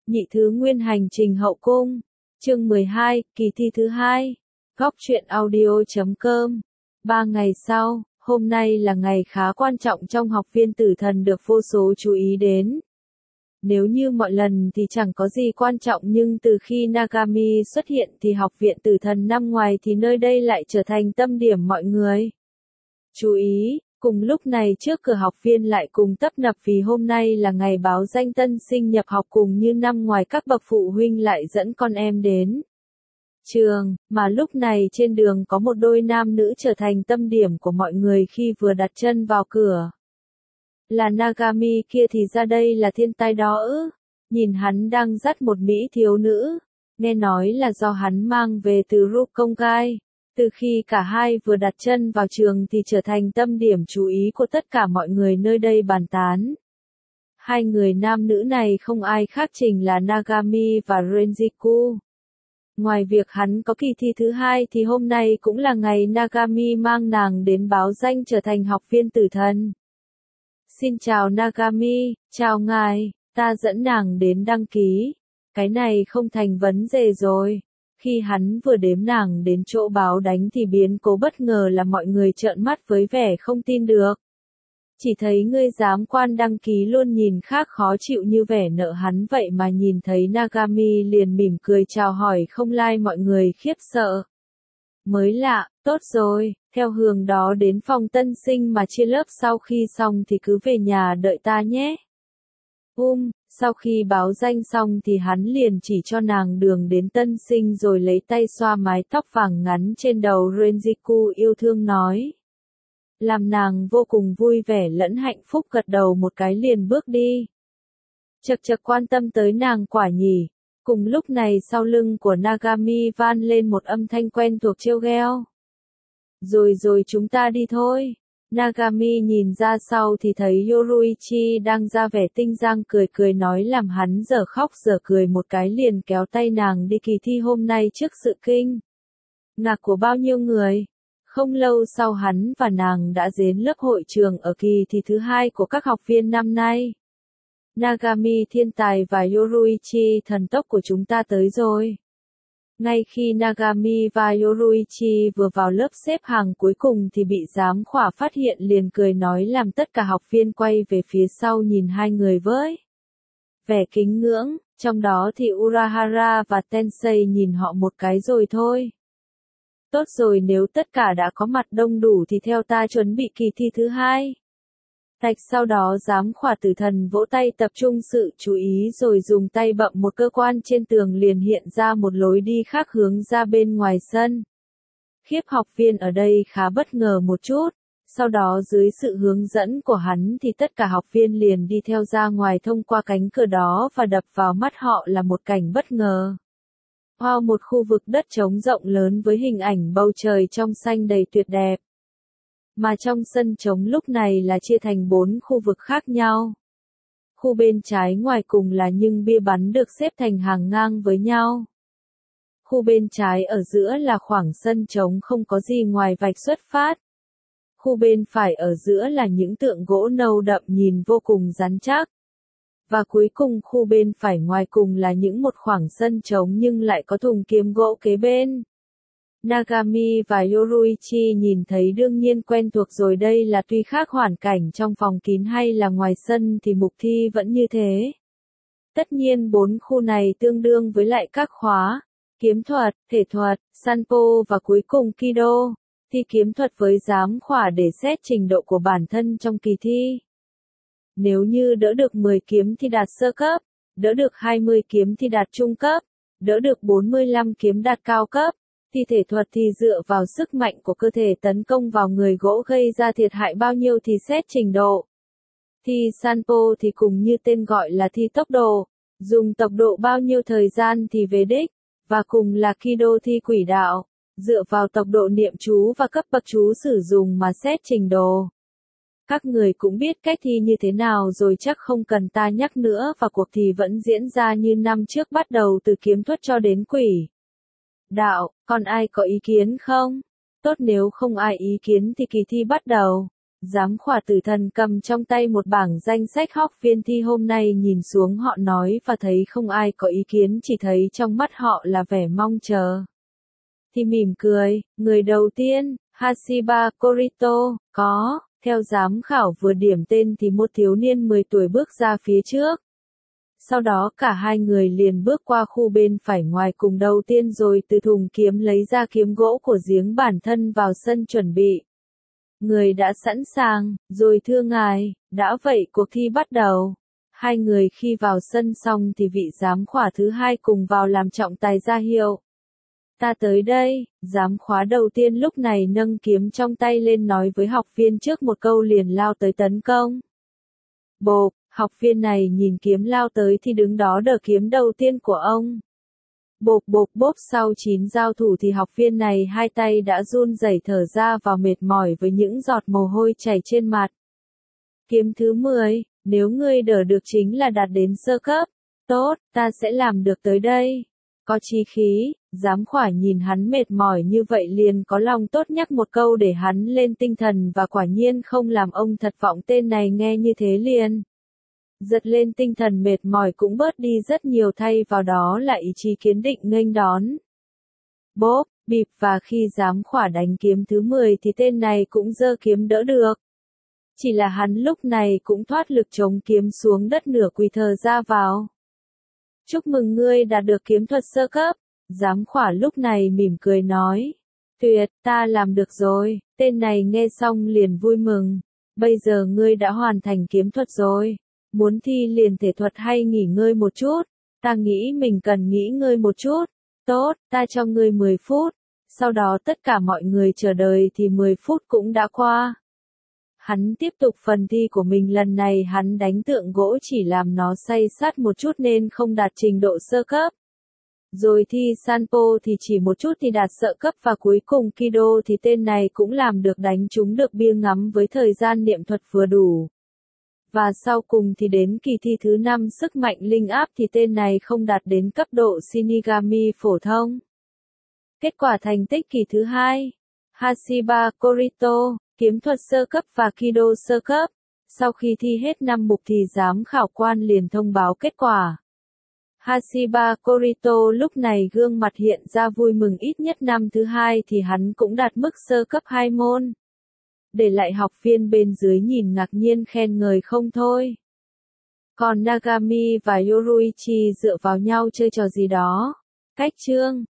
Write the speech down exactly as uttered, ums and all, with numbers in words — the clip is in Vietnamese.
Nhị thứ nguyên hành trình hậu cung. Chương mười hai, kỳ thi thứ hai. Góc truyện audio chấm com. Ba ngày sau, hôm nay là ngày khá quan trọng trong học viên tử thần được vô số chú ý đến. Nếu như mọi lần thì chẳng có gì quan trọng, nhưng từ khi Nagami xuất hiện thì học viện tử thần năm ngoài thì nơi đây lại trở thành tâm điểm mọi người chú ý. Cùng lúc này trước cửa học viên lại cùng tấp nập vì hôm nay là ngày báo danh tân sinh nhập học, cùng như năm ngoài các bậc phụ huynh lại dẫn con em đến trường, mà lúc này trên đường có một đôi nam nữ trở thành tâm điểm của mọi người khi vừa đặt chân vào cửa. Là Nagami kia thì ra đây là thiên tai đó ư? Nhìn hắn đang dắt một mỹ thiếu nữ, nghe nói là do hắn mang về từ Rukongai. Từ khi cả hai vừa đặt chân vào trường thì trở thành tâm điểm chú ý của tất cả mọi người nơi đây bàn tán. Hai người nam nữ này không ai khác chính là Nagami và Renjiku. Ngoài việc hắn có kỳ thi thứ hai thì hôm nay cũng là ngày Nagami mang nàng đến báo danh trở thành học viên tử thần. Xin chào Nagami, chào ngài, ta dẫn nàng đến đăng ký. Cái này không thành vấn đề rồi. Khi hắn vừa đếm nàng đến chỗ báo đánh thì biến cố bất ngờ là mọi người trợn mắt với vẻ không tin được. Chỉ thấy ngươi giám quan đăng ký luôn nhìn khác khó chịu như vẻ nợ hắn vậy mà nhìn thấy Nagami liền mỉm cười chào hỏi không lai mọi người khiếp sợ. Mới lạ, tốt rồi, theo hướng đó đến phòng tân sinh mà chia lớp, sau khi xong thì cứ về nhà đợi ta nhé. Um, sau khi báo danh xong thì hắn liền chỉ cho nàng đường đến tân sinh rồi lấy tay xoa mái tóc vàng ngắn trên đầu. Renjiku yêu thương nói. Làm nàng vô cùng vui vẻ lẫn hạnh phúc, gật đầu một cái liền bước đi. Chật chật quan tâm tới nàng quả nhỉ. Cùng lúc này sau lưng của Nagami van lên một âm thanh quen thuộc trêu ghẹo. Rồi rồi chúng ta đi thôi. Nagami nhìn ra sau thì thấy Yoruichi đang ra vẻ tinh giang cười cười nói làm hắn dở khóc dở cười một cái liền kéo tay nàng đi kỳ thi hôm nay trước sự kinh ngạc của bao nhiêu người. Không lâu sau hắn và nàng đã đến lớp hội trường ở kỳ thi thứ hai của các học viên năm nay. Nagami thiên tài và Yoruichi thần tốc của chúng ta tới rồi. Ngay khi Nagami và Yoruichi vừa vào lớp xếp hàng cuối cùng thì bị giám khảo phát hiện liền cười nói làm tất cả học viên quay về phía sau nhìn hai người với vẻ kính ngưỡng, trong đó thì Urahara và Tensei nhìn họ một cái rồi thôi. Tốt rồi, nếu tất cả đã có mặt đông đủ thì theo ta chuẩn bị kỳ thi thứ hai. Tạch sau đó giám khảo tử thần vỗ tay tập trung sự chú ý rồi dùng tay bậm một cơ quan trên tường liền hiện ra một lối đi khác hướng ra bên ngoài sân. Khiếp, học viên ở đây khá bất ngờ một chút, sau đó dưới sự hướng dẫn của hắn thì tất cả học viên liền đi theo ra ngoài thông qua cánh cửa đó và đập vào mắt họ là một cảnh bất ngờ. Wow, một khu vực đất trống rộng lớn với hình ảnh bầu trời trong xanh đầy tuyệt đẹp. Mà trong sân trống lúc này là chia thành bốn khu vực khác nhau. Khu bên trái ngoài cùng là những bia bắn được xếp thành hàng ngang với nhau. Khu bên trái ở giữa là khoảng sân trống không có gì ngoài vạch xuất phát. Khu bên phải ở giữa là những tượng gỗ nâu đậm nhìn vô cùng rắn chắc. Và cuối cùng khu bên phải ngoài cùng là những một khoảng sân trống nhưng lại có thùng kiếm gỗ kế bên. Nagami và Yoruichi nhìn thấy đương nhiên quen thuộc rồi, đây là tuy khác hoàn cảnh trong phòng kín hay là ngoài sân thì mục thi vẫn như thế. Tất nhiên bốn khu này tương đương với lại các khóa, kiếm thuật, thể thuật, sanpo và cuối cùng kido, thi kiếm thuật với giám khảo để xét trình độ của bản thân trong kỳ thi. Nếu như đỡ được mười kiếm thì đạt sơ cấp, đỡ được hai mươi kiếm thì đạt trung cấp, đỡ được bốn mươi lăm kiếm đạt cao cấp. Thì thể thuật thì dựa vào sức mạnh của cơ thể tấn công vào người gỗ gây ra thiệt hại bao nhiêu thì xét trình độ. Thì sanpo thì cùng như tên gọi là thi tốc độ, dùng tốc độ bao nhiêu thời gian thì về đích, và cùng là kido thi quỷ đạo, dựa vào tốc độ niệm chú và cấp bậc chú sử dụng mà xét trình độ. Các người cũng biết cách thi như thế nào rồi chắc không cần ta nhắc nữa, và cuộc thi vẫn diễn ra như năm trước, bắt đầu từ kiếm thuật cho đến quỷ đạo. Còn ai có ý kiến không? Tốt, nếu không ai ý kiến thì kỳ thi bắt đầu. Giám khỏa tử thần cầm trong tay một bảng danh sách học viên thi hôm nay nhìn xuống họ nói và thấy không ai có ý kiến, chỉ thấy trong mắt họ là vẻ mong chờ. Thì mỉm cười, người đầu tiên, Hashiba Korito, có, theo giám khảo vừa điểm tên thì một thiếu niên mười tuổi bước ra phía trước. Sau đó cả hai người liền bước qua khu bên phải ngoài cùng đầu tiên rồi từ thùng kiếm lấy ra kiếm gỗ của giếng bản thân vào sân chuẩn bị. Người đã sẵn sàng, rồi thưa ngài, đã vậy cuộc thi bắt đầu. Hai người khi vào sân xong thì vị giám khỏa thứ hai cùng vào làm trọng tài ra hiệu. Ta tới đây, giám khóa đầu tiên lúc này nâng kiếm trong tay lên nói với học viên trước một câu liền lao tới tấn công. Bộp, học viên này nhìn kiếm lao tới thì đứng đó đỡ kiếm đầu tiên của ông. Bộp bộp bốp sau chín giao thủ thì học viên này hai tay đã run rẩy thở ra vào mệt mỏi với những giọt mồ hôi chảy trên mặt. Kiếm thứ mười, nếu ngươi đỡ được chính là đạt đến sơ cấp. Tốt, ta sẽ làm được tới đây. Có chí khí, giám khỏa nhìn hắn mệt mỏi như vậy liền có lòng tốt nhắc một câu để hắn lên tinh thần và quả nhiên không làm ông thất vọng, tên này nghe như thế liền. Giật lên tinh thần mệt mỏi cũng bớt đi rất nhiều, thay vào đó là ý chí kiên định nghênh đón. Bốp, bịp và khi giám khỏa đánh kiếm thứ mười thì tên này cũng giơ kiếm đỡ được. Chỉ là hắn lúc này cũng thoát lực chống kiếm xuống đất nửa quỳ thờ ra vào. Chúc mừng ngươi đạt được kiếm thuật sơ cấp. Giám khỏa lúc này mỉm cười nói. Tuyệt, ta làm được rồi. Tên này nghe xong liền vui mừng. Bây giờ ngươi đã hoàn thành kiếm thuật rồi. Muốn thi liền thể thuật hay nghỉ ngơi một chút? Ta nghĩ mình cần nghỉ ngơi một chút. Tốt, ta cho ngươi mười phút. Sau đó tất cả mọi người chờ đợi thì mười phút cũng đã qua. Hắn tiếp tục phần thi của mình, lần này hắn đánh tượng gỗ chỉ làm nó say sắt một chút nên không đạt trình độ sơ cấp. Rồi thi Sanpo thì chỉ một chút thì đạt sơ cấp và cuối cùng Kido thì tên này cũng làm được đánh trúng được bia ngắm với thời gian niệm thuật vừa đủ. Và sau cùng thì đến kỳ thi thứ năm sức mạnh linh áp thì tên này không đạt đến cấp độ Shinigami phổ thông. Kết quả thành tích kỳ thứ hai. Hashiba Korito, kiếm thuật sơ cấp và Kido sơ cấp. Sau khi thi hết năm mục thì giám khảo quan liền thông báo kết quả. Hashiba Korito lúc này gương mặt hiện ra vui mừng, ít nhất năm thứ hai thì hắn cũng đạt mức sơ cấp hai môn. Để lại học viên bên dưới nhìn ngạc nhiên khen ngợi không thôi. Còn Nagami và Yoruichi dựa vào nhau chơi trò gì đó. Cách chương